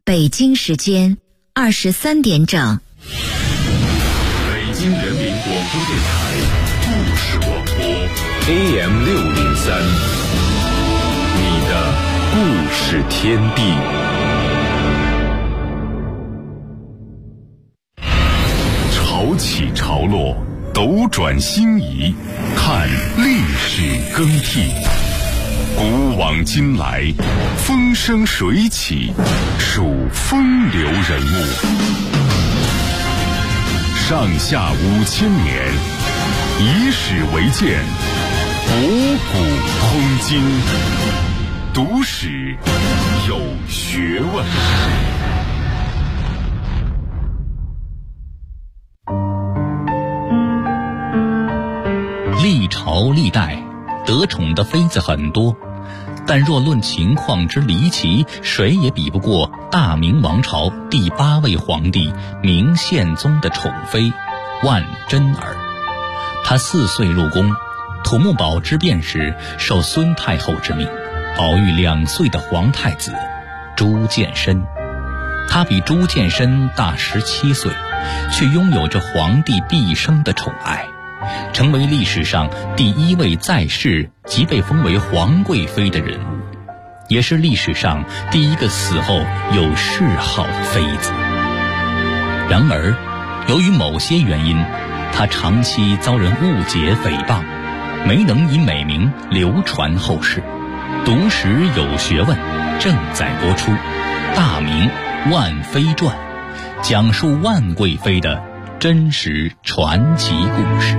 北京时间23点整。 北京人民广播电台故事广播 AM603，你的故事天地。潮起潮落，斗转星移，看历史更替。古往今来，风生水起，数风流人物。上下5000年，以史为鉴，博古通今，读史有学问。 历朝历代得宠的妃子很多，但若论情况之离奇，谁也比不过大明王朝第8位皇帝明宪宗的宠妃万贞儿。她4岁入宫，土木堡之变时受孙太后之命，保育2岁的皇太子朱见深。她比朱见深大17岁，却拥有着皇帝毕生的宠爱，成为历史上第1位在世即被封为皇贵妃的人物，也是历史上第1个死后有谥号的妃子。然而，由于某些原因，她长期遭人误解诽谤，没能以美名流传后世。读史有学问正在播出《大明万妃传》，讲述万贵妃的真实传奇故事。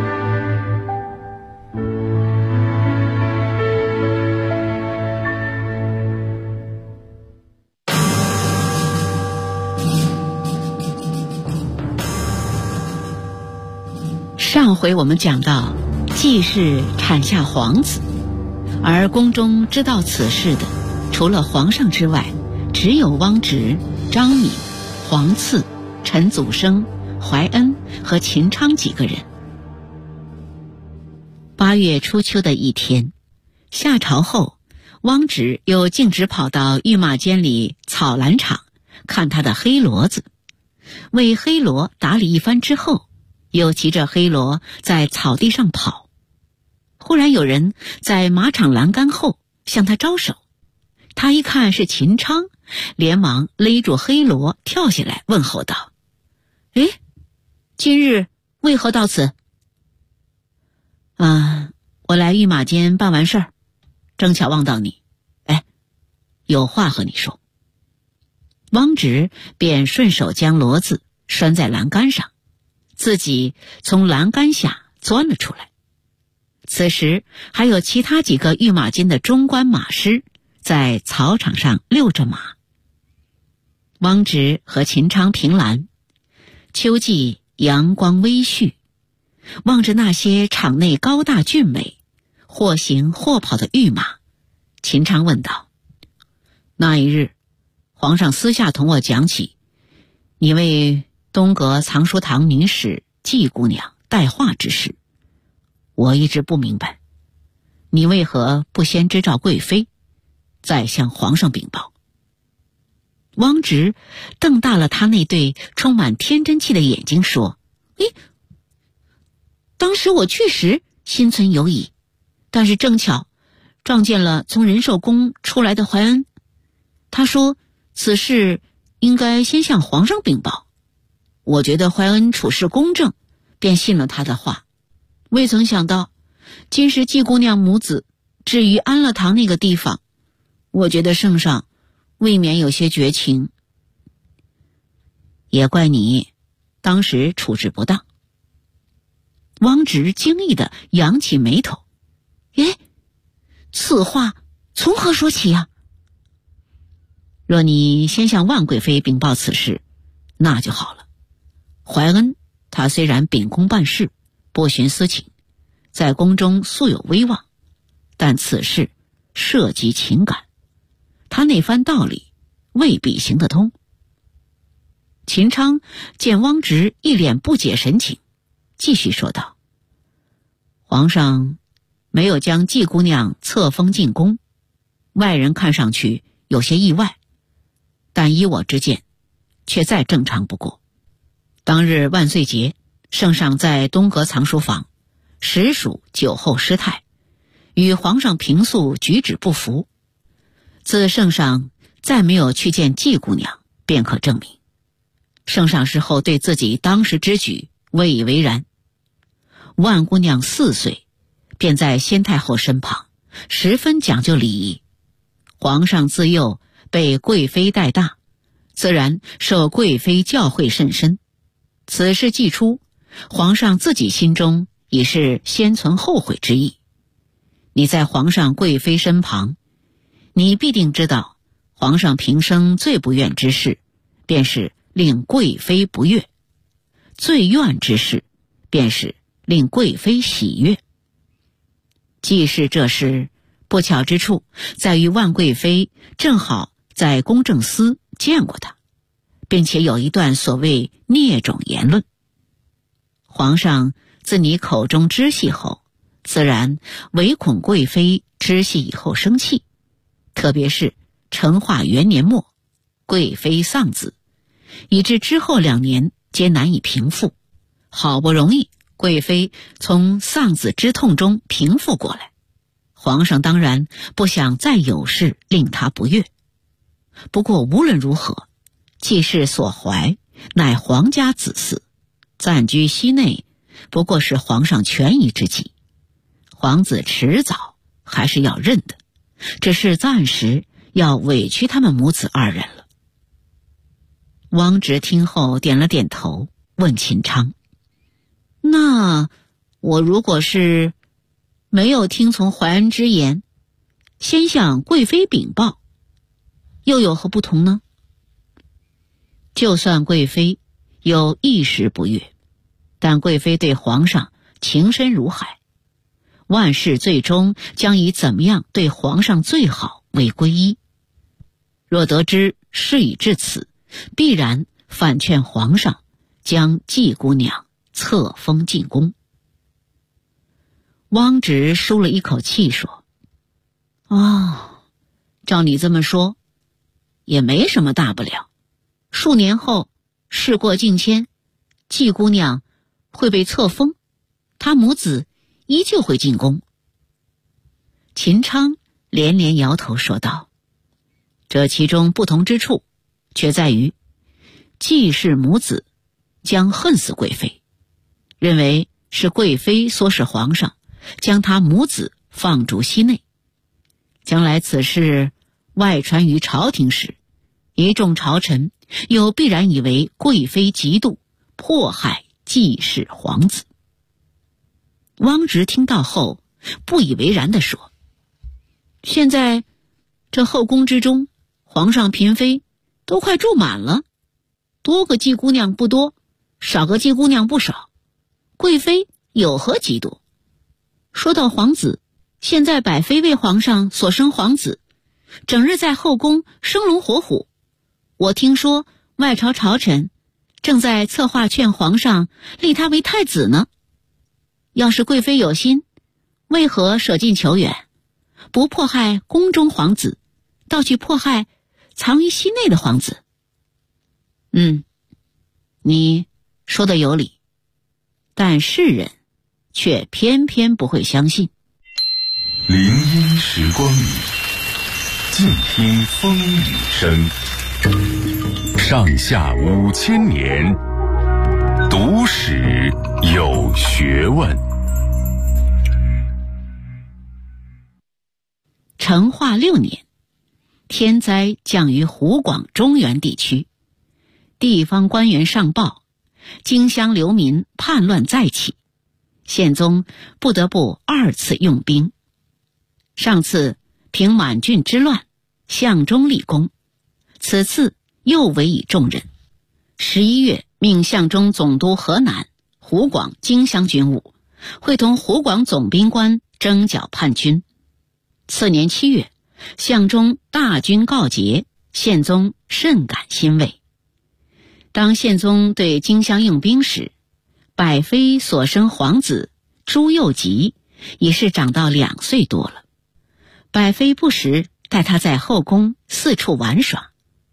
上回我们讲到，季氏产下皇子，而宫中知道此事的，除了皇上之外，只有汪直、张敏、黄赐、陈祖生、怀恩和秦昌几个人。8月初秋的一天，下朝后，汪直又径直跑到御马监里草篮场看他的黑骡子，为黑骡打理一番之后，又骑着黑骡在草地上跑。忽然有人在马场栏杆后向他招手，他一看是秦昌，连忙勒住黑骡跳下来问候道：“诶，今日为何到此？”“我来御马监办完事儿，正巧望到你，有话和你说。”汪直便顺手将骡子拴在栏杆上，自己从栏杆下钻了出来。此时还有其他几个御马监的中官马师在草场上遛着马。汪直和秦昌凭栏，秋季阳光微煦，望着那些场内高大俊美、或行或跑的御马，秦昌问道：“那一日，皇上私下同我讲起，你为东阁藏书堂名史季姑娘带话之事，我一直不明白，你为何不先知照贵妃，再向皇上禀报？”汪直瞪大了他那对充满天真气的眼睛说：“当时我确实心存犹疑，但是正巧撞见了从仁寿宫出来的怀恩，他说此事应该先向皇上禀报。我觉得怀恩处事公正，便信了他的话。未曾想到今时季姑娘母子至于安乐堂那个地方，我觉得圣上未免有些绝情。也怪你当时处置不当。”汪直惊异地扬起眉头：“此话从何说起呀？”“若你先向万贵妃禀报此事，那就好了。怀恩他虽然秉公办事，不徇私情，在宫中素有威望，但此事涉及情感，他那番道理未必行得通。”秦昌见汪直一脸不解神情，继续说道：“皇上没有将季姑娘册封进宫，外人看上去有些意外， 但依我之见，却再正常不过。当日万岁节，圣上在东阁藏书房，实属酒后失态，与皇上平素举止不符。自圣上再没有去见季姑娘，便可证明。圣上事后对自己当时之举未以为然。万姑娘4岁，便在先太后身旁，十分讲究礼仪。皇上自幼被贵妃带大，自然受贵妃教诲甚深。此事既出，皇上自己心中已是先存后悔之意。你在皇上贵妃身旁，你必定知道，皇上平生最不愿之事，便是令贵妃不悦；最愿之事，便是令贵妃喜悦。既是这事，不巧之处在于万贵妃正好在公正司见过他，并且有一段所谓孽种言论。皇上自你口中知悉后，自然唯恐贵妃知悉以后生气，特别是成化元年末，贵妃丧子，以致之后2年皆难以平复。好不容易贵妃从丧子之痛中平复过来，皇上当然不想再有事令她不悦。不过无论如何，季氏所怀乃皇家子嗣，暂居西内不过是皇上权宜之计，皇子迟早还是要认的，只是暂时要委屈他们母子2人了。汪直听后点了点头，问秦昌：那我如果是没有听从怀恩之言，先向贵妃禀报，又有何不同呢？就算贵妃有一时不悦，但贵妃对皇上情深如海，万事最终将以怎么样对皇上最好为归依。若得知事已至此，必然反劝皇上将季姑娘册封进宫。汪直舒了一口气说：照你这么说，也没什么大不了。数年后事过境迁，季姑娘会被册封，她母子依旧会进宫。秦昌连连摇头说道：这其中不同之处，却在于季氏母子将恨死贵妃，认为是贵妃唆使皇上将他母子放逐西内。将来此事外传于朝廷时，一众朝臣又必然以为贵妃嫉妒迫害季氏皇子。汪直听到后不以为然地说：现在这后宫之中，皇上嫔妃都快住满了，多个季姑娘不多，少个季姑娘不少，贵妃有何嫉妒？说到皇子，现在百妃为皇上所生皇子，整日在后宫生龙活虎。我听说外朝朝臣正在策划劝皇上立他为太子呢。要是贵妃有心，为何舍近求远，不迫害宫中皇子，倒去迫害藏于西内的皇子？你说的有理，但世人却偏偏不会相信。 林荫时光里，静听风雨声。上下5000年，读史有学问。 成化6年，天灾降于湖广中原地区，地方官员上报，荆襄流民叛乱再起，宪宗不得不2次用兵。上次平满郡之乱，相中立功，此次又委以重任。11月，命相中总督河南、湖广、荆襄军务，会同湖广总兵官征剿叛军。次年7月，相中大军告捷，宪宗甚感欣慰。当宪宗对荆襄用兵时，百妃所生皇子朱佑吉已是长到2岁多了。百妃不时带他在后宫四处玩耍。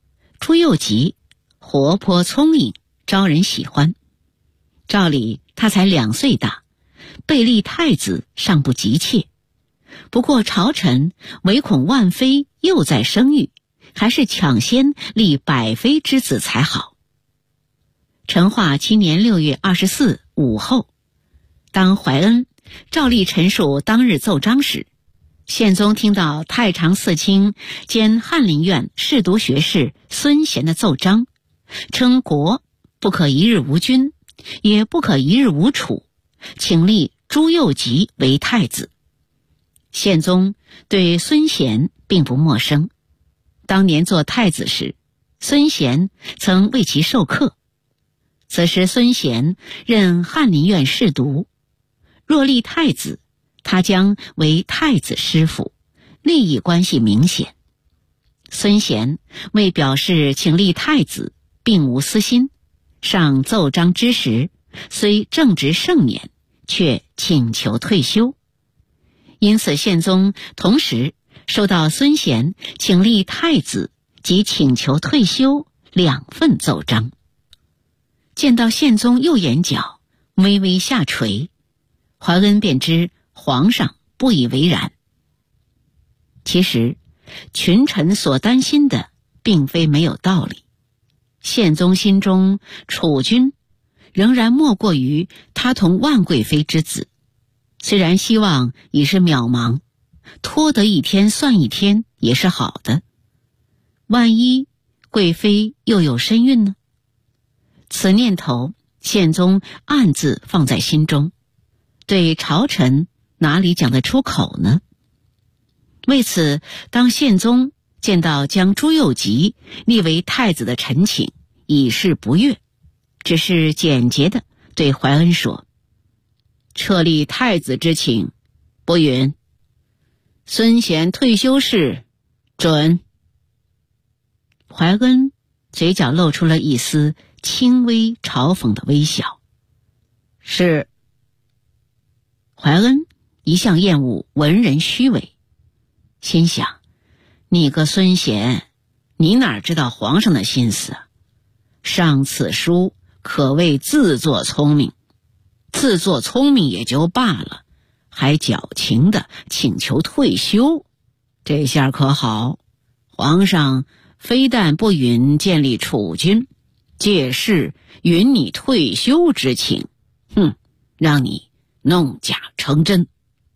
朱佑吉活泼聪颖，招人喜欢。照理他才2岁大，被立太子尚不急切。不过朝臣唯恐万妃又在生育，还是抢先立百妃之子才好。成化7年6月24午后，当怀恩照例陈述当日奏章时，宪宗听到太常寺卿兼翰林院侍读学士孙贤的奏章，称国不可一日无君，也不可一日无储，请立朱佑吉为太子。宪宗对孙贤并不陌生，当年做太子时，孙贤曾为其授课。此时孙贤任翰林院侍读，若立太子，他将为太子师傅，利益关系明显。孙贤为表示请立太子并无私心，上奏章之时，虽正值盛年，却请求退休。因此宪宗同时收到孙贤请立太子及请求退休2份奏章。见到宪宗右眼角微微下垂，怀恩便知皇上不以为然。其实群臣所担心的并非没有道理，宪宗心中储君仍然莫过于他同万贵妃之子，虽然希望已是渺茫，拖得一天算一天也是好的。万一贵妃又有身孕呢？此念头宪宗暗自放在心中，对朝臣哪里讲得出口呢？为此，当宪宗见到将朱佑吉立为太子的陈请，以示不悦，只是简洁地对怀恩说：撤立太子之请不允，孙贤退休事准。怀恩嘴角露出了一丝轻微嘲讽的微笑。是。怀恩一向厌恶文人虚伪，心想，你个孙贤，你哪知道皇上的心思啊？上此书可谓自作聪明，自作聪明也就罢了，还矫情的请求退休，这下可好，皇上非但不允建立储君，借势允你退休之请，让你弄假成真。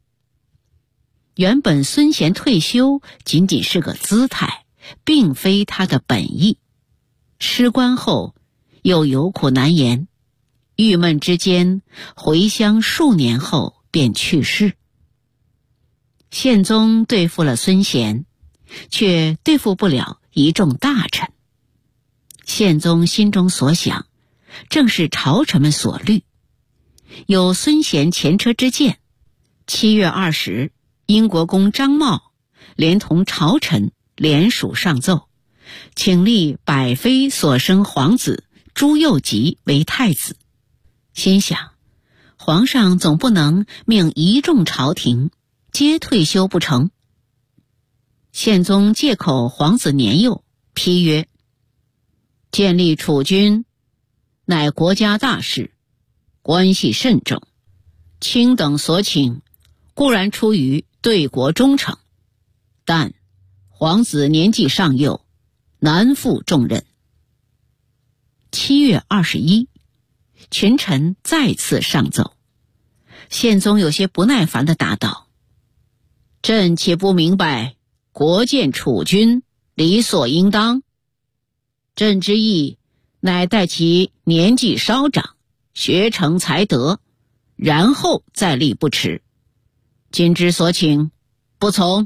原本孙贤退休仅仅是个姿态，并非他的本意。失官后又有苦难言，郁闷之间回乡数年后便去世。宪宗对付了孙贤，却对付不了一众大臣。宪宗心中所想，正是朝臣们所虑。有孙贤前车之鉴，7月20，英国公张茂连同朝臣联署上奏，请立百妃所生皇子朱佑吉为太子。心想，皇上总不能命一众朝廷皆退休不成。宪宗借口皇子年幼，批曰：建立储君乃国家大事，关系甚重，卿等所请固然出于对国忠诚，但皇子年纪尚幼，难负重任。7月21，群臣再次上奏，宪宗有些不耐烦地答道：朕岂不明白国建储君理所应当？朕之意乃待其年纪稍长，学成才德，然后再立不迟。今之所请，不从。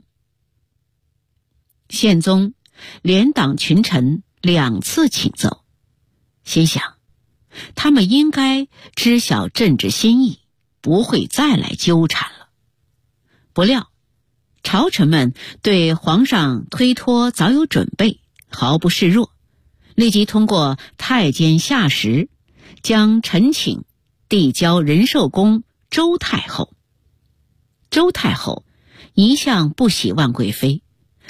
宪宗连党群臣2次请奏，心想，他们应该知晓朕之心意，不会再来纠缠了。不料朝臣们对皇上推脱早有准备，毫不示弱，立即通过太监夏时将陈请递交仁寿宫周太后。周太后一向不喜万贵妃，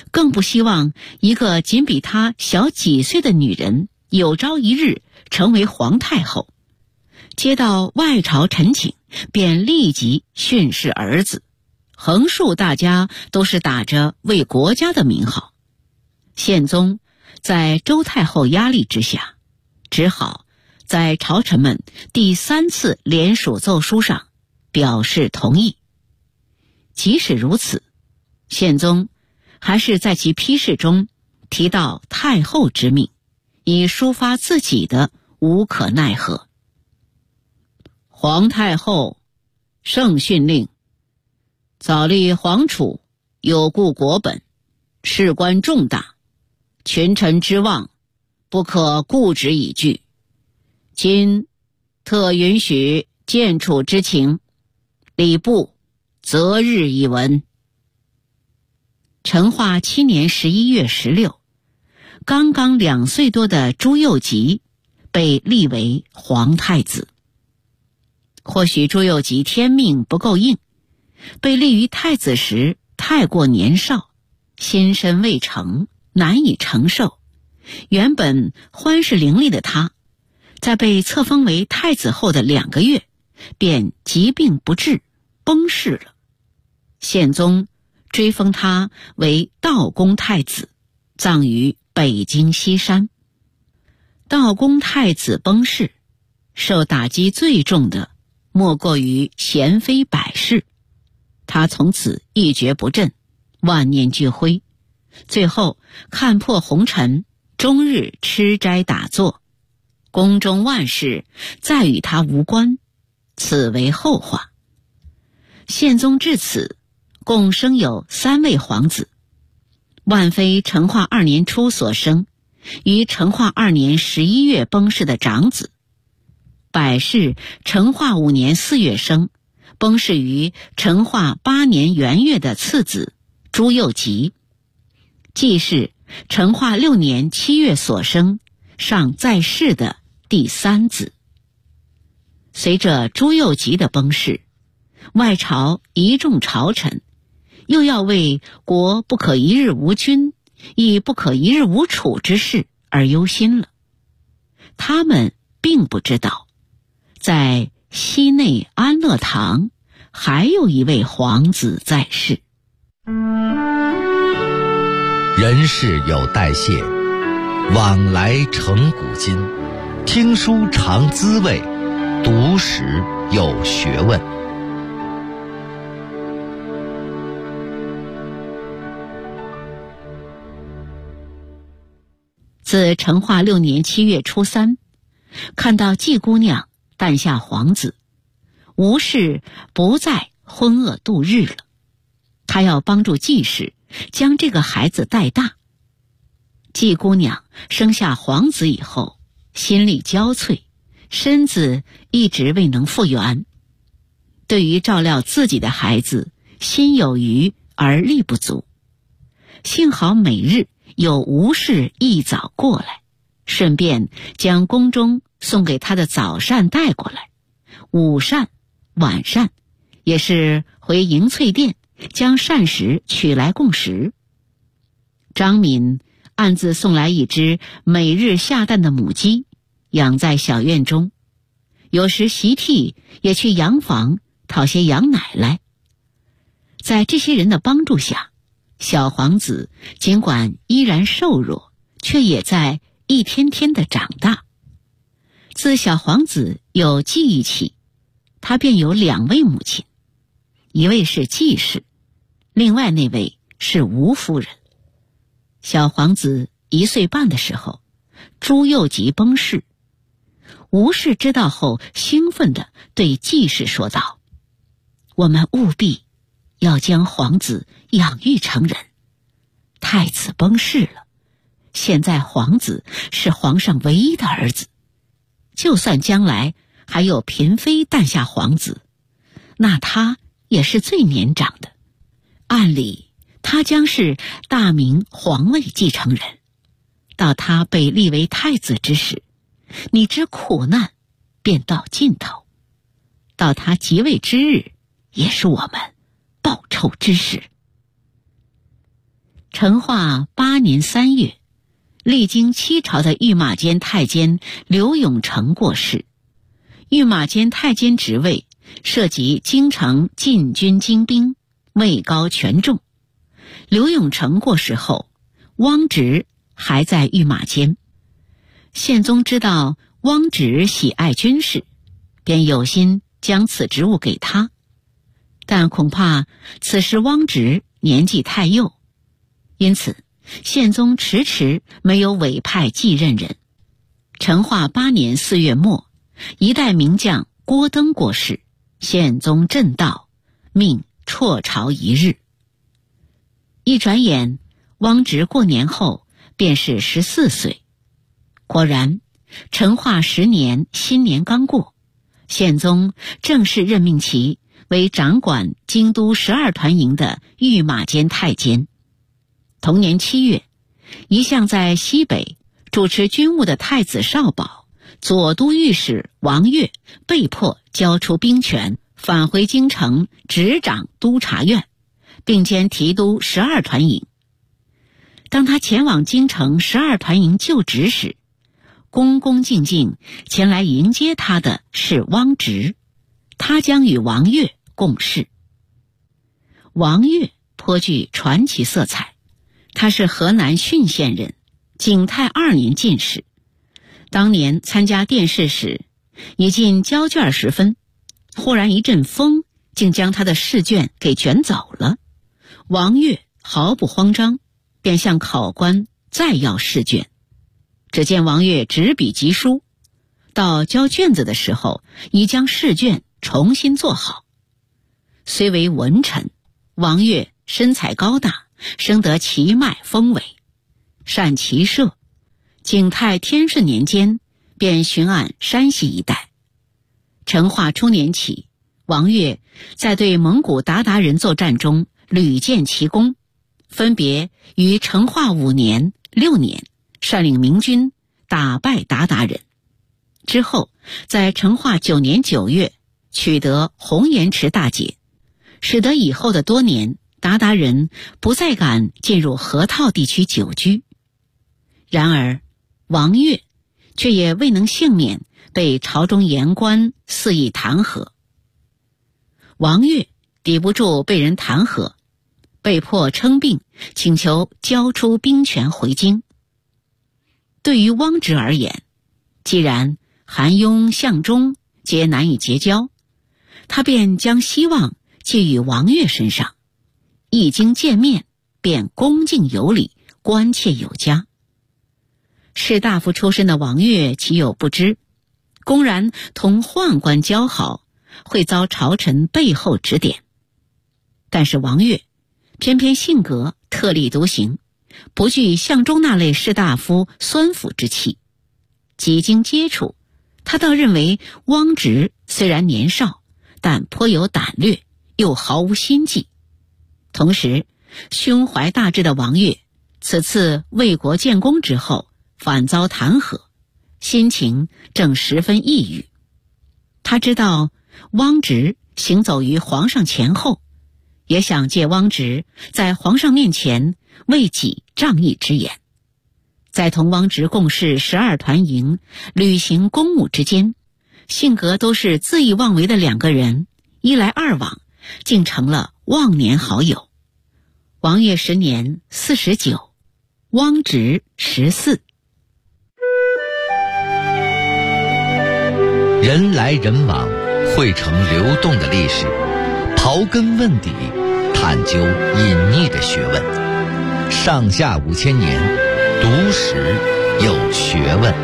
更不希望一个仅比他小几岁的女人有朝一日成为皇太后。接到外朝陈请，便立即训示儿子，横竖大家都是打着为国家的名号。宪宗在周太后压力之下，只好在朝臣们第3次联署奏书上表示同意。即使如此，宪宗还是在其批示中提到太后之命，以抒发自己的无可奈何。皇太后圣训令，早立皇储，有顾国本，事关重大，群臣之望，不可固执以拒。今特允许见处之情，礼部择日以闻。成化7年11月16，刚刚2岁多的朱佑吉被立为皇太子。或许朱佑吉天命不够硬，被立于太子时太过年少，心身未成，难以承受。原本欢事伶俐的他，在被册封为太子后的2个月，便疾病不治，崩逝了。宪宗追封他为道恭太子，葬于北京西山。道恭太子崩逝，受打击最重的莫过于贤妃百氏，他从此一蹶不振，万念俱灰，最后看破红尘，终日吃斋打坐，宫中万事再与他无关，此为后话。宪宗至此共生有3位皇子，万妃成化2年初所生，于成化2年11月崩逝的长子；百氏成化5年4月生，崩逝于成化8年元月的次子朱佑吉；季氏成化6年7月所生，尚在世的第3子。随着朱佑吉的崩逝，外朝一众朝臣又要为国不可一日无君，亦不可一日无储之事而忧心了。他们并不知道，在西内安乐堂还有一位皇子在世。 人事有代谢，往来成古今。听书尝滋味，读史有学问。 自成化6年7月初3，看到季姑娘诞下皇子，吴氏不再昏噩度日了。他要帮助季氏将这个孩子带大。季姑娘生下皇子以后，心力交瘁，身子一直未能复原。对于照料自己的孩子，心有余而力不足。幸好每日有吴氏一早过来，顺便将宫中送给他的早膳带过来，午膳、晚膳也是回迎翠殿将膳食取来供食。张敏暗自送来一只每日下蛋的母鸡，养在小院中，有时习替也去羊房讨些羊奶来。在这些人的帮助下，小皇子尽管依然瘦弱，却也在一天天的长大。自小皇子有记忆起，他便有2位母亲，一位是季氏，另外那位是吴夫人。小皇子1岁半的时候，朱佑吉崩逝。吴氏知道后，兴奋地对季氏说道：“我们务必要将皇子养育成人。太子崩逝了，现在皇子是皇上唯一的儿子，就算将来还有嫔妃诞下皇子，那他也是最年长的。按理他将是大明皇位继承人，到他被立为太子之时，你之苦难便到尽头，到他即位之日，也是我们报仇之时。” 成化8年3月，历经7朝的御马监太监刘永成过世。御马监太监职位涉及京城禁军精兵，位高权重。刘永成过世后，汪直还在御马监。宪宗知道汪直喜爱军事，便有心将此职务给他，但恐怕此时汪直年纪太幼，因此宪宗迟迟没有委派继任人。成化8年4月末，一代名将郭登过世，宪宗震道，命辍朝1日。一转眼，汪直过年后便是14岁。果然，成化10年新年刚过，宪宗正式任命其为掌管京都12团营的御马监太监。同年7月，一向在西北主持军务的太子少保、左都御史王悦被迫交出兵权，返回京城执掌督察院，并兼提督12团营。当他前往京城12团营就职时，恭恭敬敬前来迎接他的是汪直，他将与王悦共事。王悦颇具传奇色彩，他是河南浚县人，景泰2年进士。当年参加殿试时，已近交卷时分，忽然一阵风竟将他的试卷给卷走了。王悦毫不慌张，便向考官再要试卷。只见王悦执笔疾书，到交卷子的时候，已将试卷重新做好。虽为文臣，王悦身材高大，生得奇迈丰伟，善骑射。景泰天顺年间，便巡按山西一带。成化初年起，王悦在对蒙古鞑靼人作战中屡建奇功，分别于成化5年、6年率领明军打败鞑靼人。之后在成化9年9月取得红岩池大捷，使得以后的多年鞑靼人不再敢进入河套地区久居。然而王悦却也未能幸免被朝中言官肆意弹劾。王悦抵不住被人弹劾，被迫称病，请求交出兵权回京。对于汪直而言，既然韩雍、向忠皆难以结交，他便将希望寄予王悦身上，一经见面便恭敬有礼，关切有加。士大夫出身的王悦岂有不知，公然同宦官交好，会遭朝臣背后指点。但是王悦偏偏性格特立独行，不惧向忠那类士大夫酸腐之气。几经接触，他倒认为汪直虽然年少，但颇有胆略，又毫无心计。同时胸怀大志的王悦此次为国建功之后，反遭弹劾，心情正十分抑郁。他知道汪直行走于皇上前后，也想借汪直在皇上面前为己仗义之言。在同汪直共事12团营、履行公务之间，性格都是恣意妄为的两个人，一来二往，竟成了忘年好友。王悦10年49，汪直14。 人来人往，汇成流动的历史，刨根问底，探究隐匿的学问。上下5000年，读史有学问。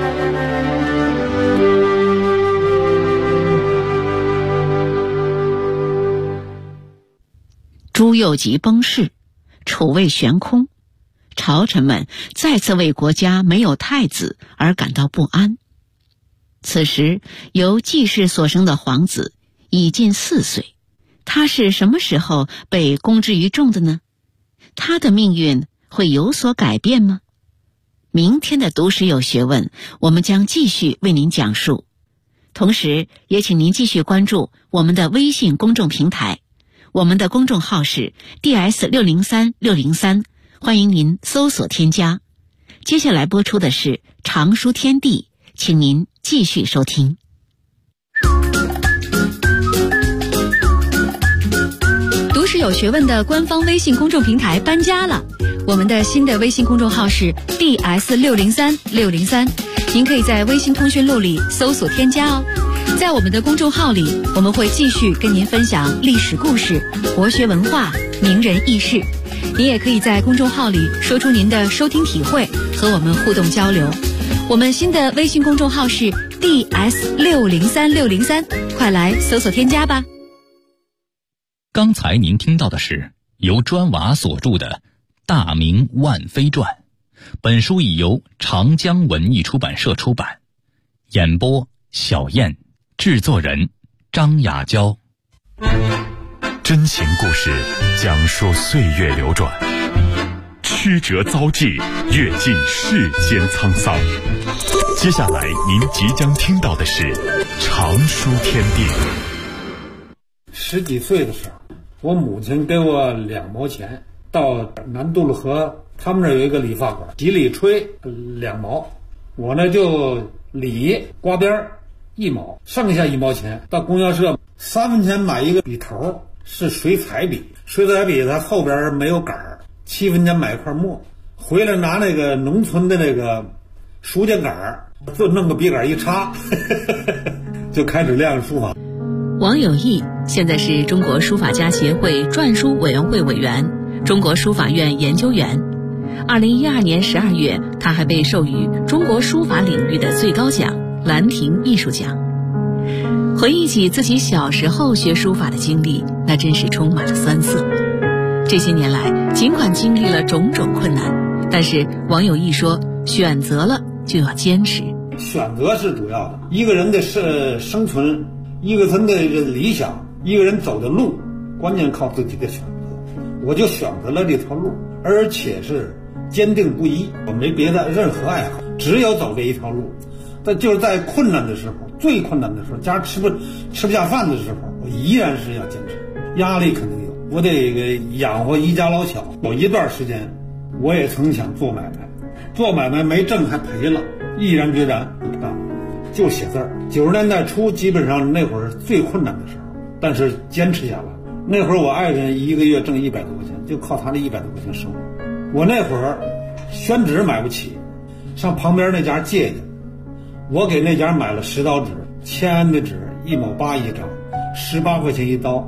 朱佑吉崩逝，储位悬空，朝臣们再次为国家没有太子而感到不安。此时由季氏所生的皇子已近4岁，他是什么时候被公之于众的呢？他的命运会有所改变吗？明天的读史有学问，我们将继续为您讲述。同时也请您继续关注我们的微信公众平台，我们的公众号是 DS603603， 欢迎您搜索添加。接下来播出的是常书天地，请您继续收听。 读史有学问的官方微信公众平台搬家了，我们的新的微信公众号是 DS6603，您可以在微信通讯录里搜索添加哦。在我们的公众号里，我们会继续跟您分享历史故事、国学文化、名人轶事。您也可以在公众号里说出您的收听体会，和我们互动交流。我们新的微信公众号是 DS603603，快来搜索添加吧。 刚才您听到的是由砖瓦所著的《大明万妃传》，本书已由长江文艺出版社出版。演播小燕，制作人张雅娇。 真情故事讲述岁月流转，曲折遭际，阅尽世间沧桑。接下来您即将听到的是常书天地。 10几岁的时候，我母亲给我2毛钱，到南渡了河，他们那有一个理发馆，洗理吹2毛，我呢就理刮边1毛，剩下1毛钱到供销社3分钱买一个笔头，是水彩笔，水彩笔它后边没有杆儿，7分钱买一块墨，回来拿那个农村的那个书架杆儿，就弄个笔杆一插就开始练书法。 王有义现在是中国书法家协会篆书委员会委员、中国书法院研究员。2012年12月，他还被授予中国书法领域的最高奖兰亭艺术奖。回忆起自己小时候学书法的经历，那真是充满了酸涩。这些年来，尽管经历了种种困难，但是王有义说，选择了就要坚持。 选择是主要的，一个人的生存，一个人的理想，一个人走的路，关键靠自己的选择。我就选择了这条路，而且是坚定不移，我没别的任何爱好，只有走这一条路。但就是在困难的时候，最困难的时候，家吃不下饭的时候，我依然是要坚持。压力肯定有，我得养活一家老小。有一段时间，我也曾想做买卖，做买卖没挣还赔了，毅然决然不干，就写字儿。90年代初，基本上那会儿最困难的时候，但是坚持下来。那会儿我爱人1个月挣100多块钱，就靠他这100多块钱生活。我那会儿宣纸买不起，上旁边那家借去。我给那家买了10刀纸，签安的纸1毛8一张，18块钱一刀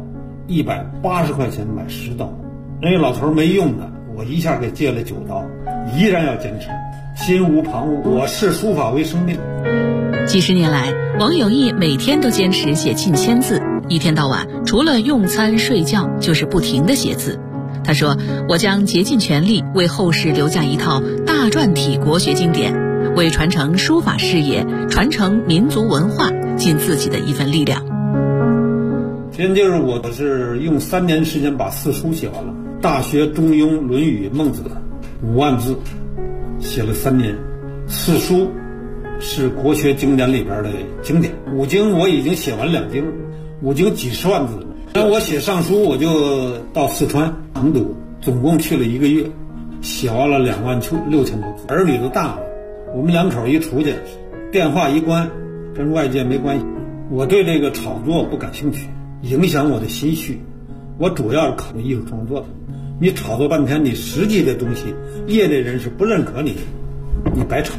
，180块钱买10刀。那个老头没用的，我一下给借了9刀，依然要坚持，心无旁骛，我视书法为生命。 几十年来，王有义每天都坚持写近1000字，一天到晚除了用餐睡觉就是不停地写字。他说，我将竭尽全力为后世留下一套大篆体国学经典，为传承书法事业、传承民族文化尽自己的一份力量。 今天就是我是用3年时间把4书写完了，《大学》《中庸》《论语》《孟子》5万字，写了3年。4书是国学经典里边的经典，5经我已经写完2经，5经几十万字了。那我写上书，我就到四川成都，总共去了1个月，写完了26000多字。儿女都大了，我们2口一出去，电话一关，跟外界没关系。我对这个炒作不感兴趣，影响我的心绪。我主要是考虑艺术创作的。你炒作半天，你实际的东西，业内人士不认可你，你白炒。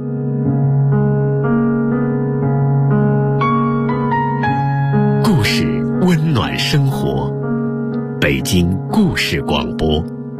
故事温暖生活，北京故事广播。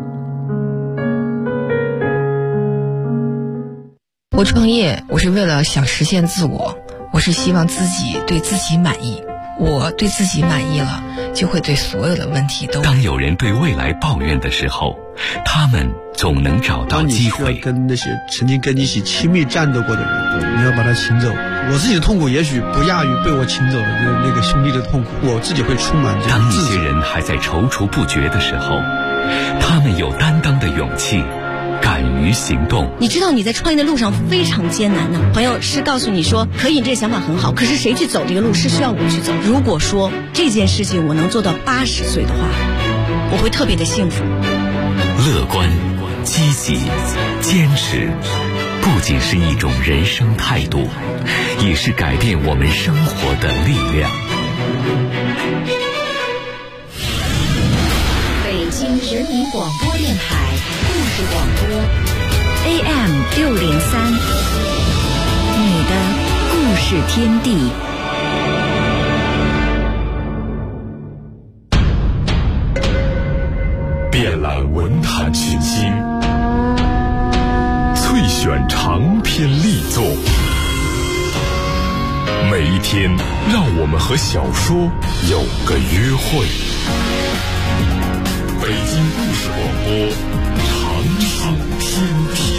我创业，我是为了想实现自我，我是希望自己对自己满意。我对自己满意了，就会对所有的问题都。 当有人对未来抱怨的时候，他们总能找到机会。 当你需要跟那些曾经跟你一起亲密战斗过的人，你要把他请走。我自己的痛苦也许不亚于被我请走的那个兄弟的痛苦，我自己会充满这个当一些人还在踌躇不决的时候，他们有担当的勇气，敢于行动。 你知道你在创业的路上非常艰难的，朋友是告诉你说可以，这个想法很好，可是谁去走这个路是需要我去走。如果说这件事情我能做到80岁的话，我会特别的幸福。 乐观、 积极、坚持，不仅是一种人生态度，也是改变我们生活的力量。 北京人民广播电台故事广播 AM603，你的故事天地。 遍览文坛群星，萃选长篇力作，每一天让我们和小说有个约会。北京故事广播，长寿天地。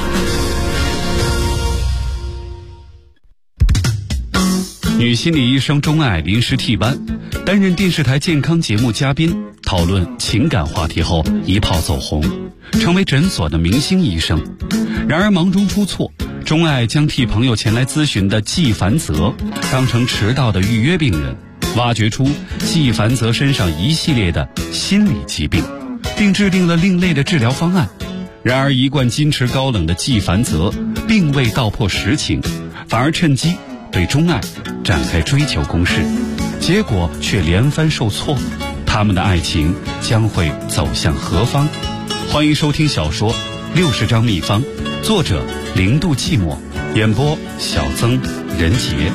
女心理医生钟爱临时替班，担任电视台健康节目嘉宾，讨论情感话题后一炮走红，成为诊所的明星医生。然而忙中出错，钟爱将替朋友前来咨询的季凡泽当成迟到的预约病人，挖掘出季凡泽身上一系列的心理疾病，并制定了另类的治疗方案。然而一贯矜持高冷的季凡泽并未道破实情，反而趁机对钟爱展开追求攻势，结果却连番受挫。他们的爱情将会走向何方？欢迎收听小说《60张秘方》，作者0度寂寞，演播小曾、任杰。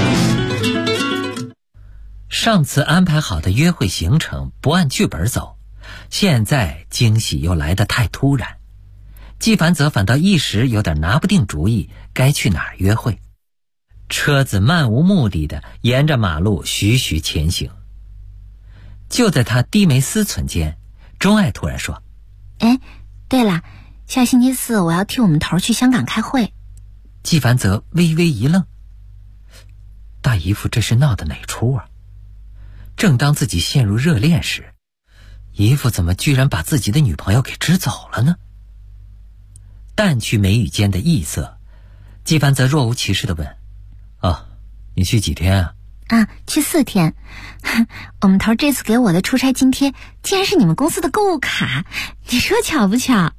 上次安排好的约会行程不按剧本走，现在惊喜又来得太突然，季凡泽反倒一时有点拿不定主意该去哪儿约会。车子漫无目的地沿着马路徐徐前行。就在他低眉思忖间，钟爱突然说： 哎，对了，下星期4我要替我们头去香港开会。 季凡泽微微一愣，大姨夫这是闹的哪出啊？正当自己陷入热恋时，姨父怎么居然把自己的女朋友给支走了呢？淡去眉宇间的异色，季凡泽若无其事地问：哦，你去几天啊？ 去4天。我们头这次给我的出差津贴竟然是你们公司的购物卡，你说巧不巧？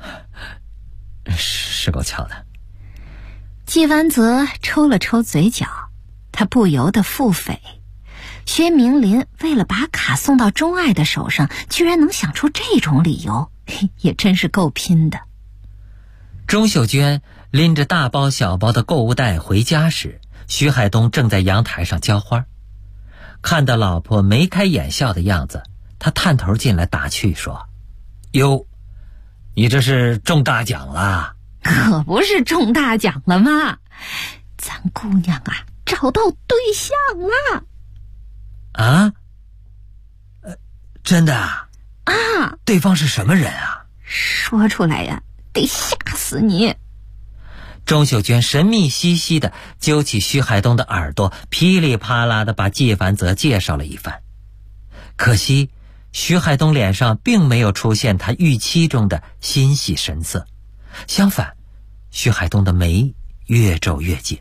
是够巧的。 季凡泽抽了抽嘴角，他不由得腹诽，薛明林为了把卡送到钟爱的手上，居然能想出这种理由，也真是够拼的。 钟秀娟拎着大包小包的购物袋回家时，徐海东正在阳台上浇花。看到老婆眉开眼笑的样子，他探头进来打趣说：哟，你这是中大奖了？ 可不是中大奖了吗？咱姑娘啊，找到对象了。 啊？真的啊？对方是什么人啊？ 说出来呀，得吓死你。 钟秀娟神秘兮兮地揪起徐海东的耳朵，噼里啪啦地把季凡泽介绍了一番。可惜徐海东脸上并没有出现他预期中的欣喜神色，相反，徐海东的眉越皱越紧。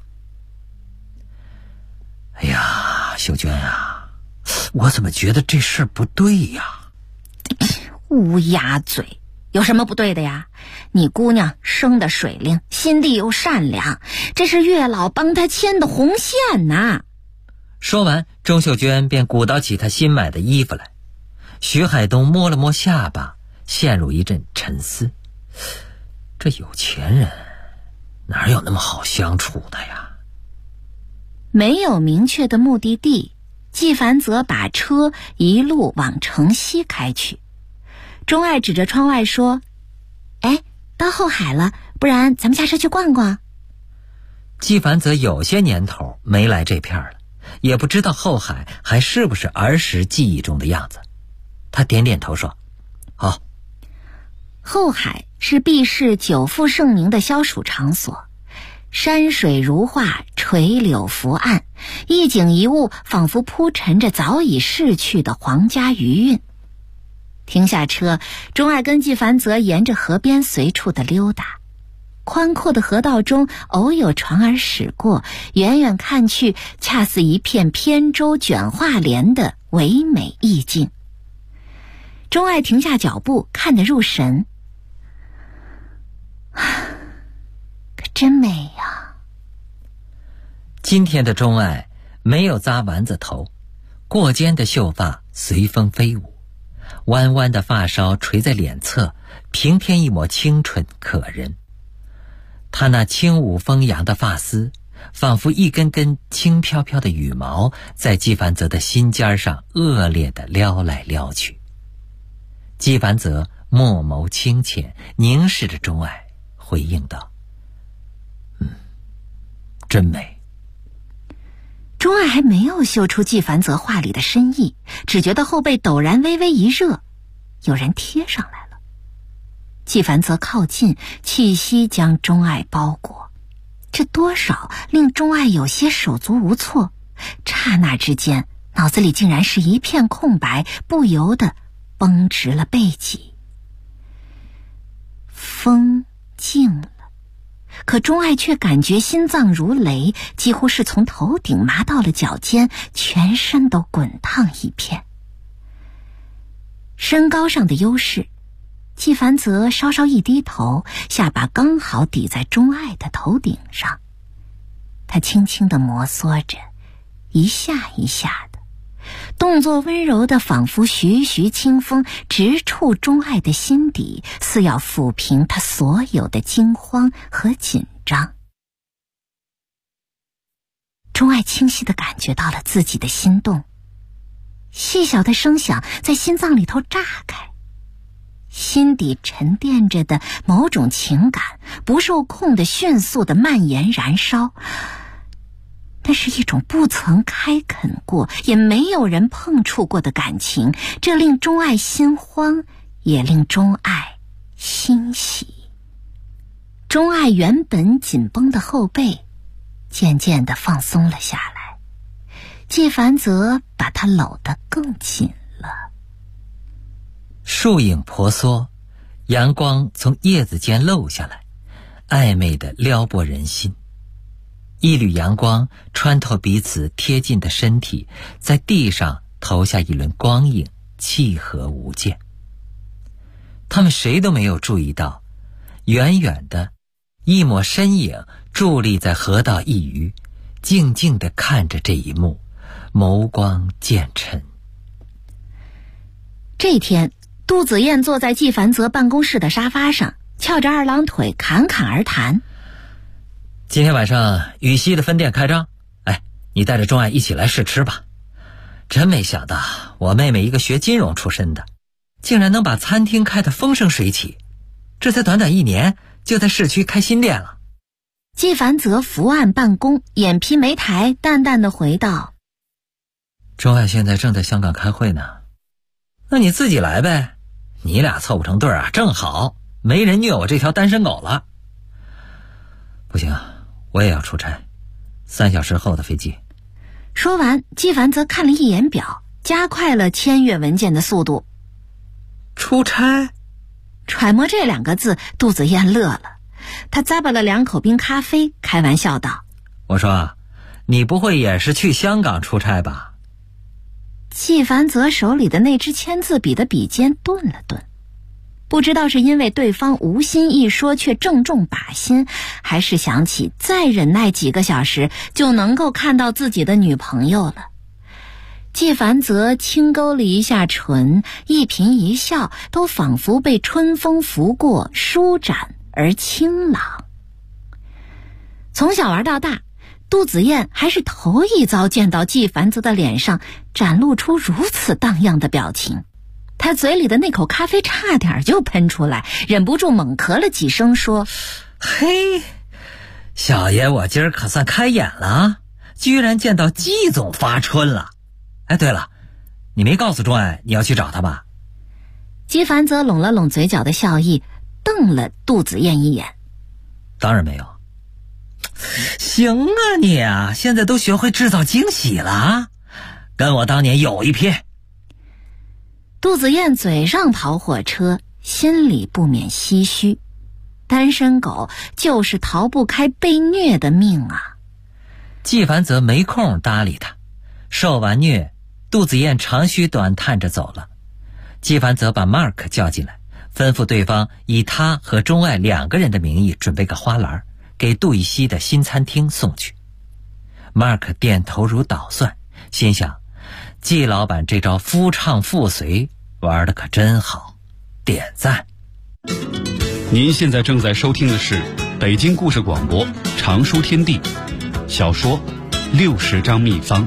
哎呀，秀娟啊，我怎么觉得这事儿不对呀？ 乌鸦嘴，有什么不对的呀？你姑娘生的水灵，心地又善良，这是月老帮她牵的红线呐。 说完，钟秀娟便鼓捣起她新买的衣服来。徐海东摸了摸下巴，陷入一阵沉思。这有钱人哪有那么好相处的呀？ 没有明确的目的地，季凡泽把车一路往城西开去。钟爱指着窗外说：哎，到后海了，不然咱们下车去逛逛。 季凡泽有些年头没来这片了，也不知道后海还是不是儿时记忆中的样子。他点点头说：好。 后海是毕氏久负盛名的消暑场所，山水如画，垂柳伏岸，一景一物仿佛铺陈着早已逝去的皇家余韵。停下车，钟爱跟季凡泽沿着河边随处的溜达。宽阔的河道中偶有船儿驶过，远远看去恰似一片扁舟卷画帘的唯美意境。钟爱停下脚步，看得入神。 可真美呀。 今天的钟爱没有扎丸子头，过肩的秀发随风飞舞，弯弯的发梢垂在脸侧，平添一抹清纯可人。她那轻舞风扬的发丝，仿佛一根根轻飘飘的羽毛，在纪梵泽的心尖上恶劣地撩来撩去。纪梵泽墨眸清浅，凝视着钟爱，回应道：真美。 钟爱还没有嗅出纪梵泽话里的深意，只觉得后背陡然微微一热，有人贴上来了。纪梵泽靠近，气息将钟爱包裹，这多少令钟爱有些手足无措。刹那之间，脑子里竟然是一片空白，不由得绷直了背脊。风静了，可钟爱却感觉心脏如雷，几乎是从头顶麻到了脚尖，全身都滚烫一片。身高上的优势，纪梵泽稍稍一低头，下巴刚好抵在钟爱的头顶上。他轻轻地摩挲着，一下一下的，动作温柔的仿佛徐徐清风，直触钟爱的心底，似要抚平他所有的惊慌和紧张。钟爱清晰地感觉到了自己的心动，细小的声响在心脏里头炸开，心底沉淀着的某种情感不受控的迅速的蔓延燃烧。那是一种不曾开垦过，也没有人碰触过的感情，这令钟爱心慌，也令钟爱欣喜。钟爱原本紧绷的后背渐渐地放松了下来，纪梵泽把他搂得更紧了。 树影婆娑，阳光从叶子间漏下来，暧昧地撩拨人心。一缕阳光穿透彼此贴近的身体，在地上投下一轮光影，契合无间。他们谁都没有注意到，远远的一抹身影伫立在河道一隅，静静地看着这一幕，眸光渐沉。 这天，杜子燕坐在纪梵泽办公室的沙发上，翘着二郎腿侃侃而谈。 今天晚上羽西的分店开张，你带着钟爱一起来试吃吧。真没想到，我妹妹一个学金融出身的，竟然能把餐厅开得风生水起，这才短短1年，就在市区开新店了。 纪梵泽伏案办公，眼皮眉抬，淡淡的回道： 钟爱现在正在香港开会呢。那你自己来呗，你俩凑不成对啊，正好没人虐我这条单身狗了。不行，我也要出差，3小时后的飞机。 说完，纪梵泽看了一眼表，加快了签阅文件的速度。 出差？ 揣摩这2个字，杜子燕乐了，他咂巴了2口冰咖啡，开玩笑道： 我说，你不会也是去香港出差吧？ 纪梵泽手里的那支签字笔的笔尖顿了顿，不知道是因为对方无心一说却正中靶心，还是想起再忍耐几个小时就能够看到自己的女朋友了。纪梵泽轻勾了一下唇，一颦一笑都仿佛被春风拂过，舒展而清朗。从小玩到大，杜子燕还是头一遭见到纪梵泽的脸上展露出如此荡漾的表情。他嘴里的那口咖啡差点就喷出来，忍不住猛咳了几声，说： 嘿，小爷我今儿可算开眼了啊，居然见到纪总发春了。对了，你没告诉钟爱你要去找他吧？ 纪梵泽拢了拢嘴角的笑意，瞪了杜子燕一眼。 当然没有。行啊你啊，现在都学会制造惊喜了啊，跟我当年有一拼。 杜子燕嘴上跑火车，心里不免唏嘘，单身狗就是逃不开被虐的命啊。 纪梵泽没空搭理他，受完虐，杜子燕长吁短叹着走了。纪梵泽把 Mark 叫进来， 吩咐对方以他和钟爱2个人的名义准备个花篮，给杜伊西的新餐厅送去。Mark 点头如捣蒜，心想季老板这招夫唱妇随玩得可真好，点赞。 您现在正在收听的是北京故事广播常书天地小说60张秘方。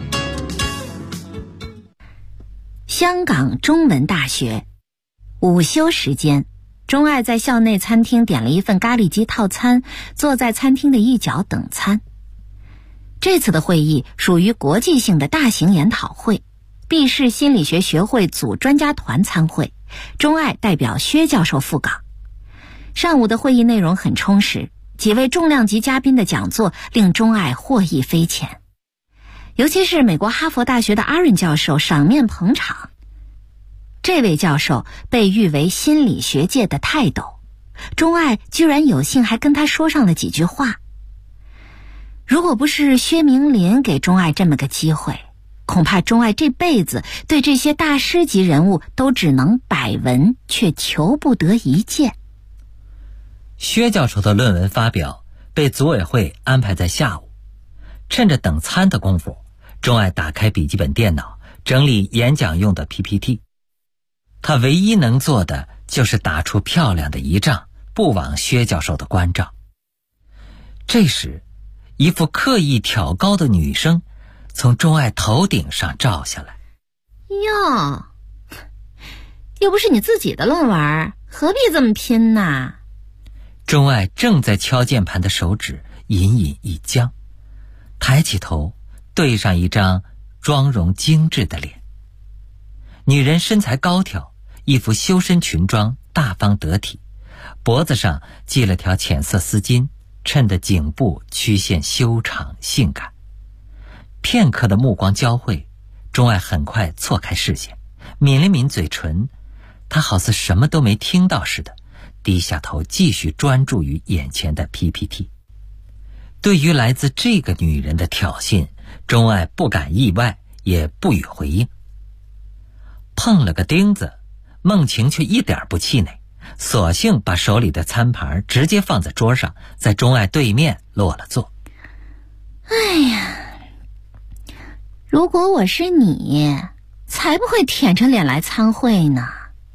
香港中文大学午休时间，钟爱在校内餐厅点了一份咖喱鸡套餐，坐在餐厅的一角等餐。这次的会议属于国际性的大型研讨会，毕氏心理学学会组专家团参会，钟爱代表薛教授赴港。上午的会议内容很充实，几位重量级嘉宾的讲座令钟爱获益匪浅，尤其是美国哈佛大学的阿润教授赏面捧场。这位教授被誉为心理学界的泰斗，钟爱居然有幸还跟他说上了几句话。如果不是薛明林给钟爱这么个机会，恐怕钟爱这辈子对这些大师级人物都只能百闻，却求不得一见。 薛教授的论文发表被组委会安排在下午，趁着等餐的功夫，钟爱打开笔记本电脑，整理演讲用的 PPT。 他唯一能做的就是打出漂亮的一仗，不枉薛教授的关照。这时，一副刻意挑高的女声从钟爱头顶上照下来。 哟，又不是你自己的论文，何必这么拼呢？ 钟爱正在敲键盘的手指隐隐一僵，抬起头对上一张妆容精致的脸。女人身材高挑，一副修身裙装，大方得体，脖子上系了条浅色丝巾，衬得颈部曲线修长性感。片刻的目光交汇，钟爱很快错开视线，抿了抿嘴唇，她好似什么都没听到似的，低下头继续专注于眼前的 PPT。 对于来自这个女人的挑衅，钟爱不敢意外，也不予回应。碰了个钉子，孟晴却一点不气馁，索性把手里的餐盘直接放在桌上，在钟爱对面落了座。 哎呀，如果我是你，才不会舔着脸来参会呢。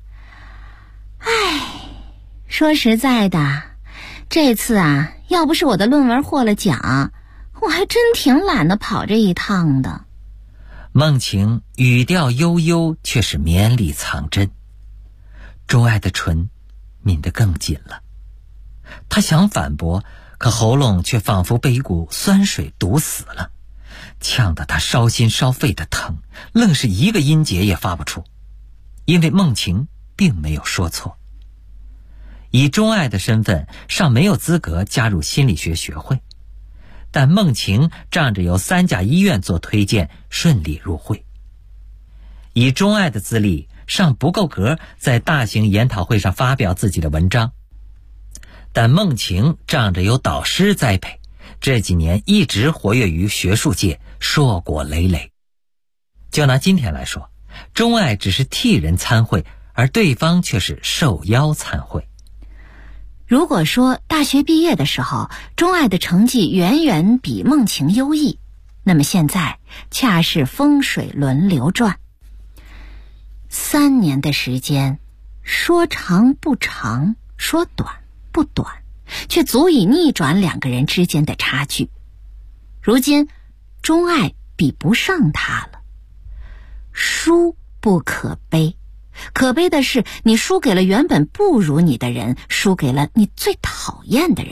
说实在的，这次啊，要不是我的论文获了奖，我还真挺懒得跑这一趟的。 孟晴语调悠悠，却是绵里藏针。钟爱的唇抿得更紧了，他想反驳，可喉咙却仿佛被一股酸水堵死了，呛得他烧心烧肺的疼，愣是一个音节也发不出。因为孟晴并没有说错，以钟爱的身份尚没有资格加入心理学学会，但孟晴仗着由3甲医院做推荐，顺利入会。以钟爱的资历尚不够格在大型研讨会上发表自己的文章，但孟晴仗着有导师栽培，这几年一直活跃于学术界，硕果累累。就拿今天来说，钟爱只是替人参会，而对方却是受邀参会。 如果说大学毕业的时候，钟爱的成绩远远比孟晴优异，那么现在恰是风水轮流转。3年的时间，说长不长，说短不短，却足以逆转2个人之间的差距。如今，钟爱比不上他了。输不可悲，可悲的是你输给了原本不如你的人，输给了你最讨厌的人。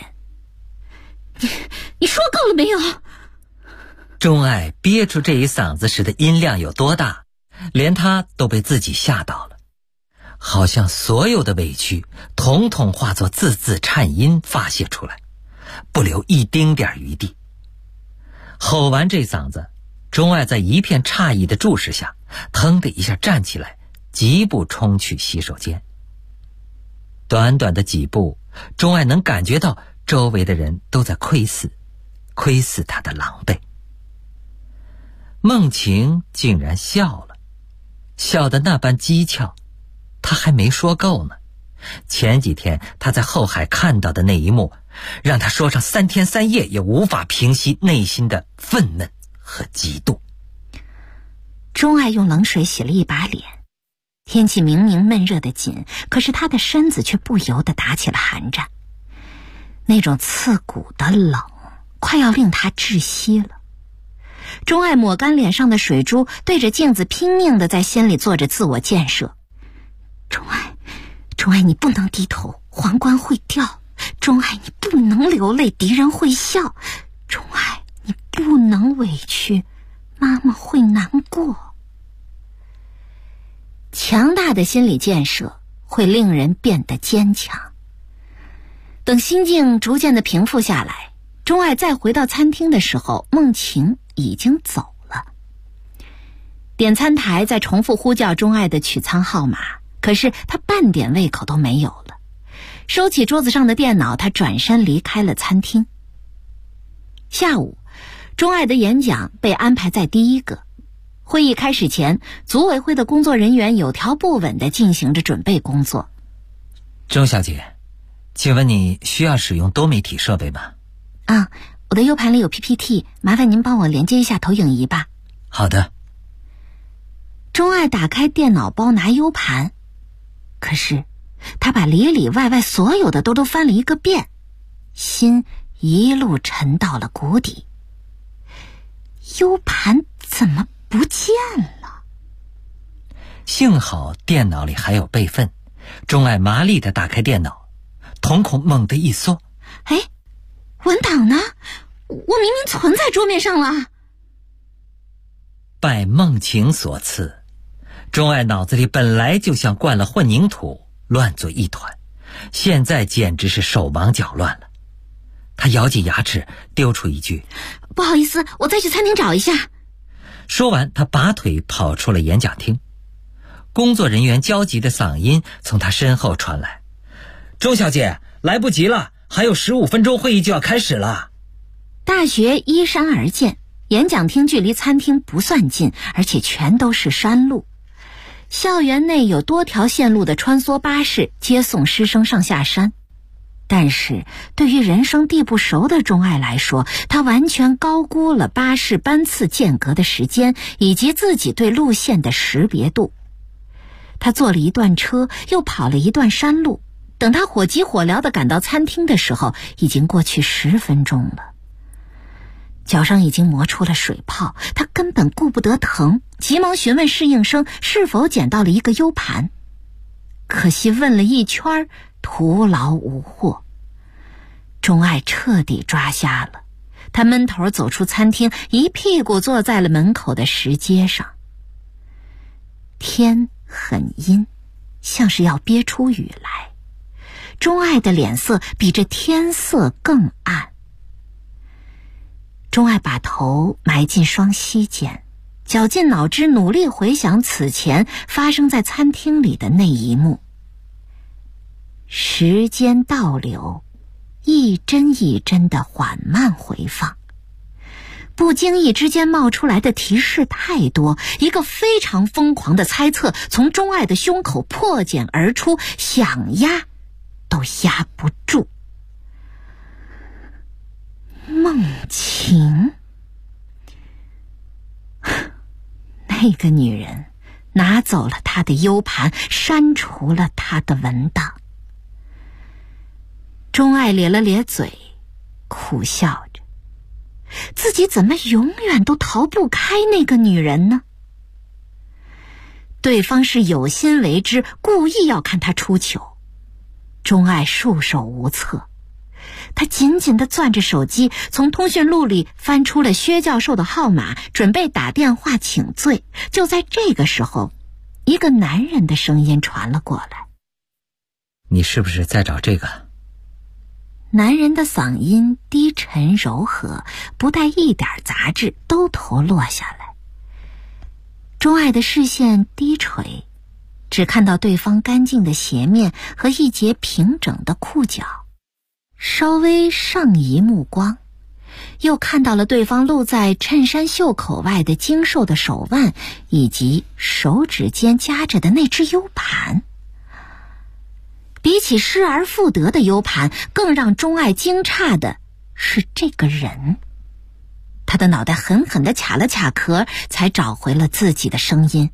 你说够了没有？ 钟爱憋出这一嗓子时的音量有多大，连他都被自己吓到了，好像所有的委屈统统化作字字颤音发泄出来，不留一丁点余地。吼完这嗓子，钟爱在一片诧异的注视下，腾的一下站起来，疾步冲去洗手间。短短的几步，钟爱能感觉到周围的人都在窥视他的狼狈。孟晴竟然笑了，笑得那般讥诮，他还没说够呢， 前几天他在后海看到的那一幕，让他说上3天3夜也无法平息内心的愤懑和嫉妒。 钟爱用冷水洗了一把脸，天气明明闷热的紧，可是他的身子却不由得打起了寒战。那种刺骨的冷快要令他窒息了。钟爱抹干脸上的水珠，对着镜子拼命地在心里做着自我建设。钟爱，你不能低头，皇冠会掉。钟爱，你不能流泪，敌人会笑。钟爱，你不能委屈，妈妈会难过。强大的心理建设会令人变得坚强。等心境逐渐的平复下来，钟爱再回到餐厅的时候，梦晴已经走了。点餐台在重复呼叫钟爱的取餐号码，可是他半点胃口都没有了。收起桌子上的电脑，他转身离开了餐厅。下午，钟爱的演讲被安排在第一个。会议开始前，组委会的工作人员有条不紊地进行着准备工作。 钟小姐，请问你需要使用多媒体设备吗？ 我的 U 盘里有 PPT， 麻烦您帮我连接一下投影仪吧。 好的。 钟爱打开电脑包拿 U 盘，可是他把里里外外所有的都翻了一个遍，心一路沉到了谷底。U 盘怎么不见了？ 幸好电脑里还有备份。钟爱麻利地打开电脑，瞳孔猛地一缩。 文档呢？我明明存在桌面上了。 拜梦晴所赐，钟爱脑子里本来就像灌了混凝土，乱作一团，现在简直是手忙脚乱了。他咬紧牙齿，丢出一句： 不好意思，我再去餐厅找一下。 说完，他拔腿跑出了演讲厅。工作人员焦急的嗓音从他身后传来：钟小姐，来不及了，还有15分钟会议就要开始了。 大学依山而建，演讲厅距离餐厅不算近，而且全都是山路。校园内有多条线路的穿梭巴士接送师生上下山。但是对于人生地不熟的钟爱来说，他完全高估了巴士班次间隔的时间，以及自己对路线的识别度。他坐了一段车，又跑了一段山路，等他火急火燎地赶到餐厅的时候，已经过去10分钟了。脚上已经磨出了水泡，他根本顾不得疼，急忙询问侍应生是否捡到了一个 U 盘。可惜问了一圈，徒劳无获。钟爱彻底抓瞎了，他闷头走出餐厅，一屁股坐在了门口的石阶上。天很阴，像是要憋出雨来。钟爱的脸色比这天色更暗。钟爱把头埋进双膝间，绞尽脑汁努力回想此前发生在餐厅里的那一幕。时间倒流，一帧一帧的缓慢回放。不经意之间冒出来的提示太多，一个非常疯狂的猜测从钟爱的胸口破茧而出，想压都压不住。梦晴，那个女人拿走了他的 U 盘，删除了他的文档。钟爱咧了咧嘴，苦笑着，自己怎么永远都逃不开那个女人呢？对方是有心为之，故意要看他出糗。钟爱束手无策，他紧紧地攥着手机，从通讯录里翻出了薛教授的号码，准备打电话请罪。就在这个时候，一个男人的声音传了过来： 你是不是在找这个？ 男人的嗓音低沉柔和，不带一点杂质，兜头落下来。钟爱的视线低垂，只看到对方干净的鞋面和一截平整的裤脚，稍微上移目光，又看到了对方露在衬衫袖口外的精瘦的手腕，以及手指间夹着的那只 U 盘。 比起失而复得的 U 盘，更让钟爱惊诧的是这个人。他的脑袋狠狠地卡了卡壳，才找回了自己的声音。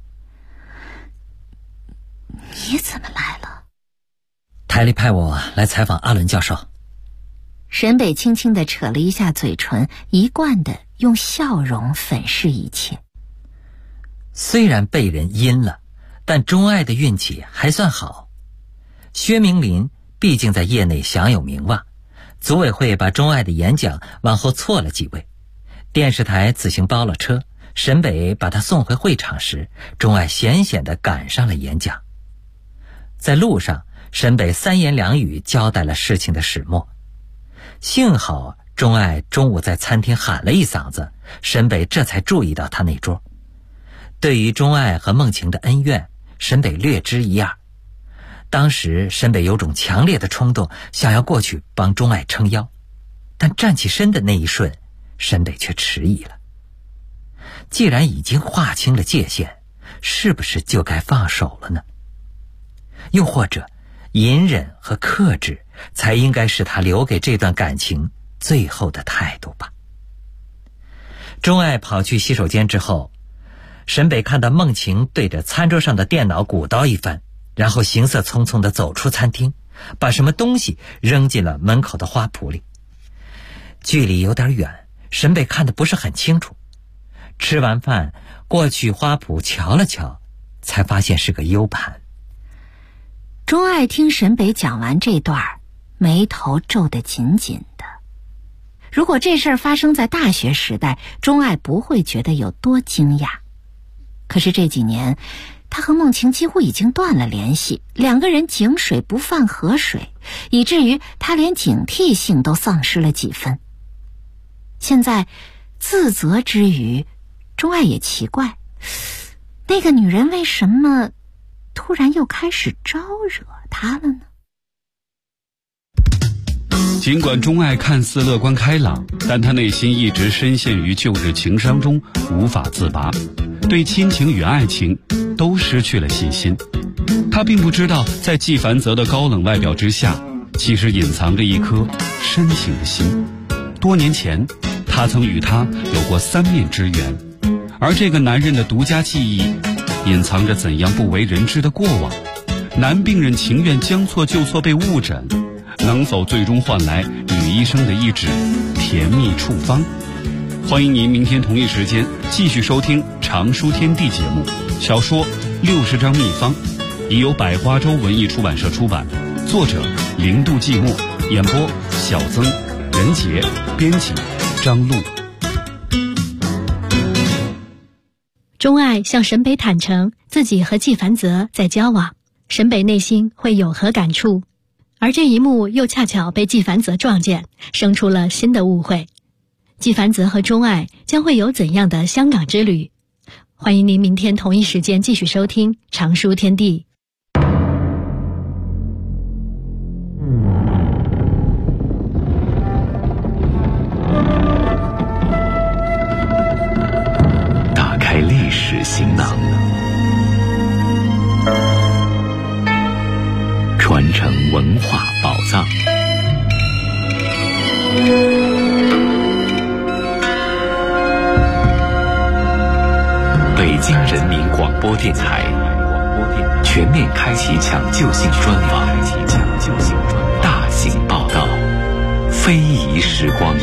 你怎么来了？ 台里派我来采访阿伦教授。 沈北轻轻地扯了一下嘴唇，一贯地用笑容粉饰一切。 虽然被人阴了，但钟爱的运气还算好。薛明林毕竟在业内享有名望，组委会把钟爱的演讲往后错了几位，电视台自行包了车，沈北把他送回会场时，钟爱险险地赶上了演讲。在路上，沈北3言2语交代了事情的始末。幸好钟爱中午在餐厅喊了一嗓子，沈北这才注意到他那桌。对于钟爱和梦晴的恩怨，沈北略知一二。当时沈北有种强烈的冲动，想要过去帮钟爱撑腰，但站起身的那一瞬，沈北却迟疑了。既然已经划清了界限，是不是就该放手了呢？又或者隐忍和克制才应该是他留给这段感情最后的态度吧。钟爱跑去洗手间之后，沈北看到梦晴对着餐桌上的电脑鼓捣一番，然后行色匆匆地走出餐厅，把什么东西扔进了门口的花圃里。距离有点远，沈北看得不是很清楚。吃完饭过去花圃瞧了瞧，才发现是个 U 盘。 钟爱听沈北讲完这段，眉头皱得紧紧的。如果这事儿发生在大学时代，钟爱不会觉得有多惊讶。可是这几年，他和梦晴几乎已经断了联系，两个人井水不犯河水，以至于他连警惕性都丧失了几分。现在自责之余，钟爱也奇怪，那个女人为什么突然又开始招惹他了呢？ 尽管钟爱看似乐观开朗，但他内心一直深陷于旧日情伤中无法自拔，对亲情与爱情都失去了信心。他并不知道，在纪梵泽的高冷外表之下，其实隐藏着一颗深情的心。多年前，他曾与他有过3面之缘，而这个男人的独家记忆隐藏着怎样不为人知的过往。男病人情愿将错就错被误诊，能否最终换来女医生的一纸甜蜜处方？欢迎您明天同一时间继续收听常书天地节目，小说60张秘方，已由百花洲文艺出版社出版，作者零度寂寞，演播小曾、任杰，编辑张璐。 钟爱向沈北坦诚自己和纪梵泽在交往，沈北内心会有何感触？而这一幕又恰巧被纪梵泽撞见，生出了新的误会。纪梵泽和钟爱将会有怎样的香港之旅？欢迎您明天同一时间继续收听常书天地。 打开历史行囊，传承文化宝藏。北京人民广播电台全面开启抢救性专访，大型报道，非遗时光。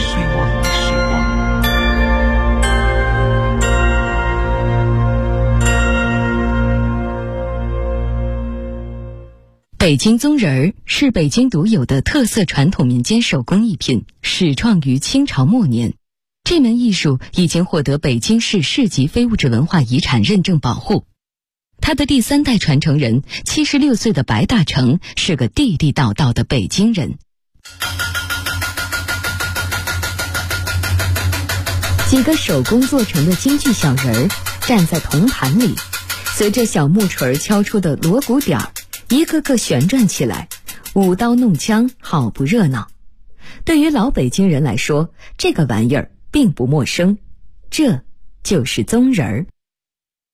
北京宗人儿是北京独有的特色传统民间手工艺品，始创于清朝末年。这门艺术已经获得北京市市级非物质文化遗产认证保护。他的第3代传承人76岁的白大成是个地地道道的北京人。几个手工做成的京剧小人儿站在铜盘里，随着小木锤敲出的锣鼓点儿，一个个旋转起来，舞刀弄枪，好不热闹。对于老北京人来说，这个玩意儿并不陌生，这就是宗人儿。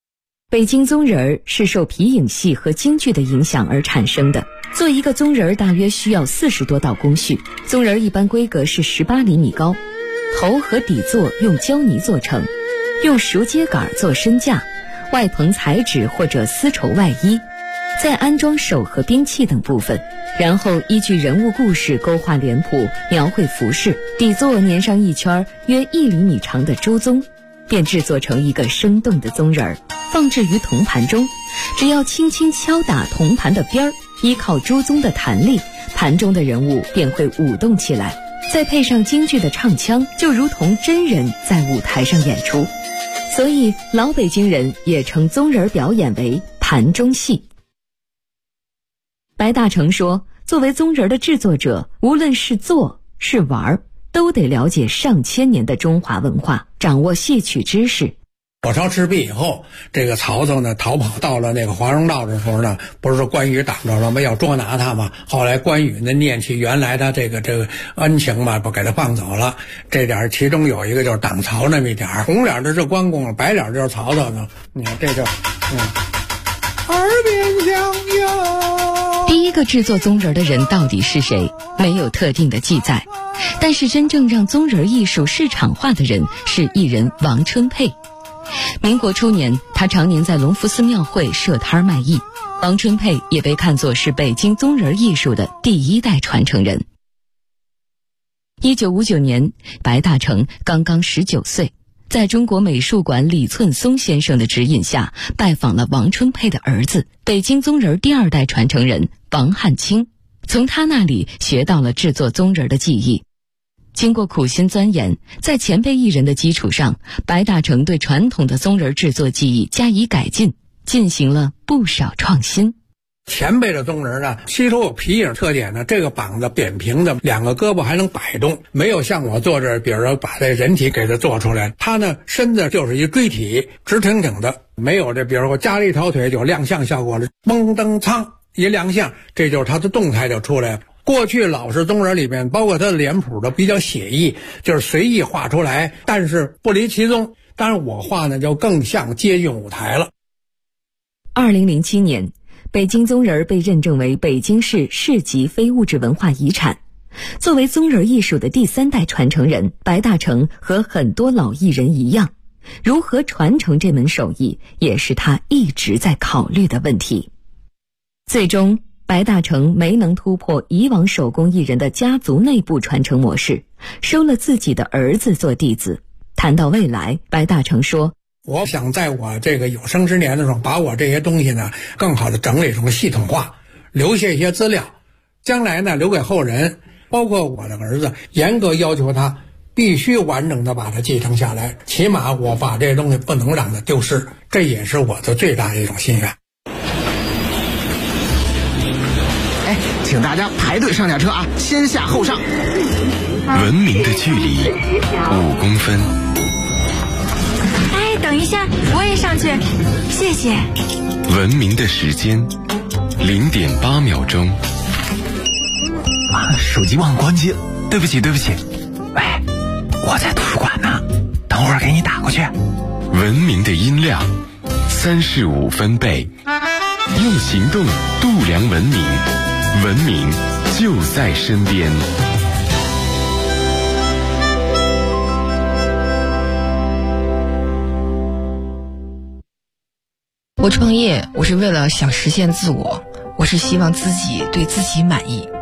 北京宗人是受皮影戏和京剧的影响而产生的。做一个宗人大约需要40多道工序，宗人一般规格是18厘米高，头和底座用胶泥做成，用熟秸秆做身架，外棚彩纸或者丝绸外衣，再安装手和兵器等部分，然后依据人物故事勾画脸谱，描绘服饰，底座粘上一圈约1厘米长的周宗，便制作成一个生动的宗人，放置于铜盘中。只要轻轻敲打铜盘的边儿，依靠周宗的弹力，盘中的人物便会舞动起来，再配上京剧的唱腔，就如同真人在舞台上演出。所以老北京人也称宗人表演为盘中戏。白大成说，作为宗人的制作者，无论是做是玩，都得了解上千年的中华文化，掌握戏曲知识。 火烧赤壁以后，这个曹操呢逃跑到了那个华容道的时候呢，不是说关羽挡着了吗？要捉拿他嘛。后来关羽呢念起原来的这个恩情嘛，不给他放走了。这点其中有一个就是挡曹那么一点，红脸的是关公，白脸就是曹操呢。你看这就耳边响哟。第一个制作宗人的人到底是谁？没有特定的记载。但是真正让宗人艺术市场化的人是艺人王春佩。民国初年，他常年在隆福寺庙会设摊卖艺。王春佩也被看作是北京宗人艺术的第1代传承人。1959年，白大成刚刚19岁，在中国美术馆李寸松先生的指引下，拜访了王春佩的儿子，北京宗人第2代传承人王汉卿，从他那里学到了制作宗人的技艺。经过苦心钻研，在前辈艺人的基础上，白大成对传统的宗人制作技艺加以改进，进行了不少创新。 前辈的宗人呢，吸收有皮影特点呢，这个膀子扁平的，2个胳膊还能摆动，没有像我做这，比如说把这人体给它做出来，他呢身子就是一锥体，直挺挺的，没有这，比如说加了一条腿就亮相效果了，嘣噔苍一亮相，这就是他的动态就出来了。过去老式宗人里面，包括他的脸谱都比较写意，就是随意画出来，但是不离其宗。当然我画呢就更像接近舞台了。 2007年，北京宗人被认证为北京市市级非物质文化遗产。作为宗人艺术的第3代传承人，白大成和很多老艺人一样，如何传承这门手艺，也是他一直在考虑的问题。最终白大成没能突破以往手工艺人的家族内部传承模式，收了自己的儿子做弟子。谈到未来，白大成说， 我想在我这个有生之年的时候，把我这些东西呢更好的整理成系统化，留下一些资料，将来呢留给后人，包括我的儿子，严格要求他必须完整的把它继承下来，起码我把这些东西不能让它丢失，这也是我的最大的一种心愿。 请大家排队上下车啊，先下后上。 文明的距离5公分。 哎，等一下，我也上去，谢谢。 文明的时间0.8秒钟。 手机忘了关机了，对不起。喂，我在图书馆呢，等会儿给你打过去。 文明的音量35分贝，用行动度量文明。文明就在身边。 我创业，我是为了想实现自我，我是希望自己对自己满意。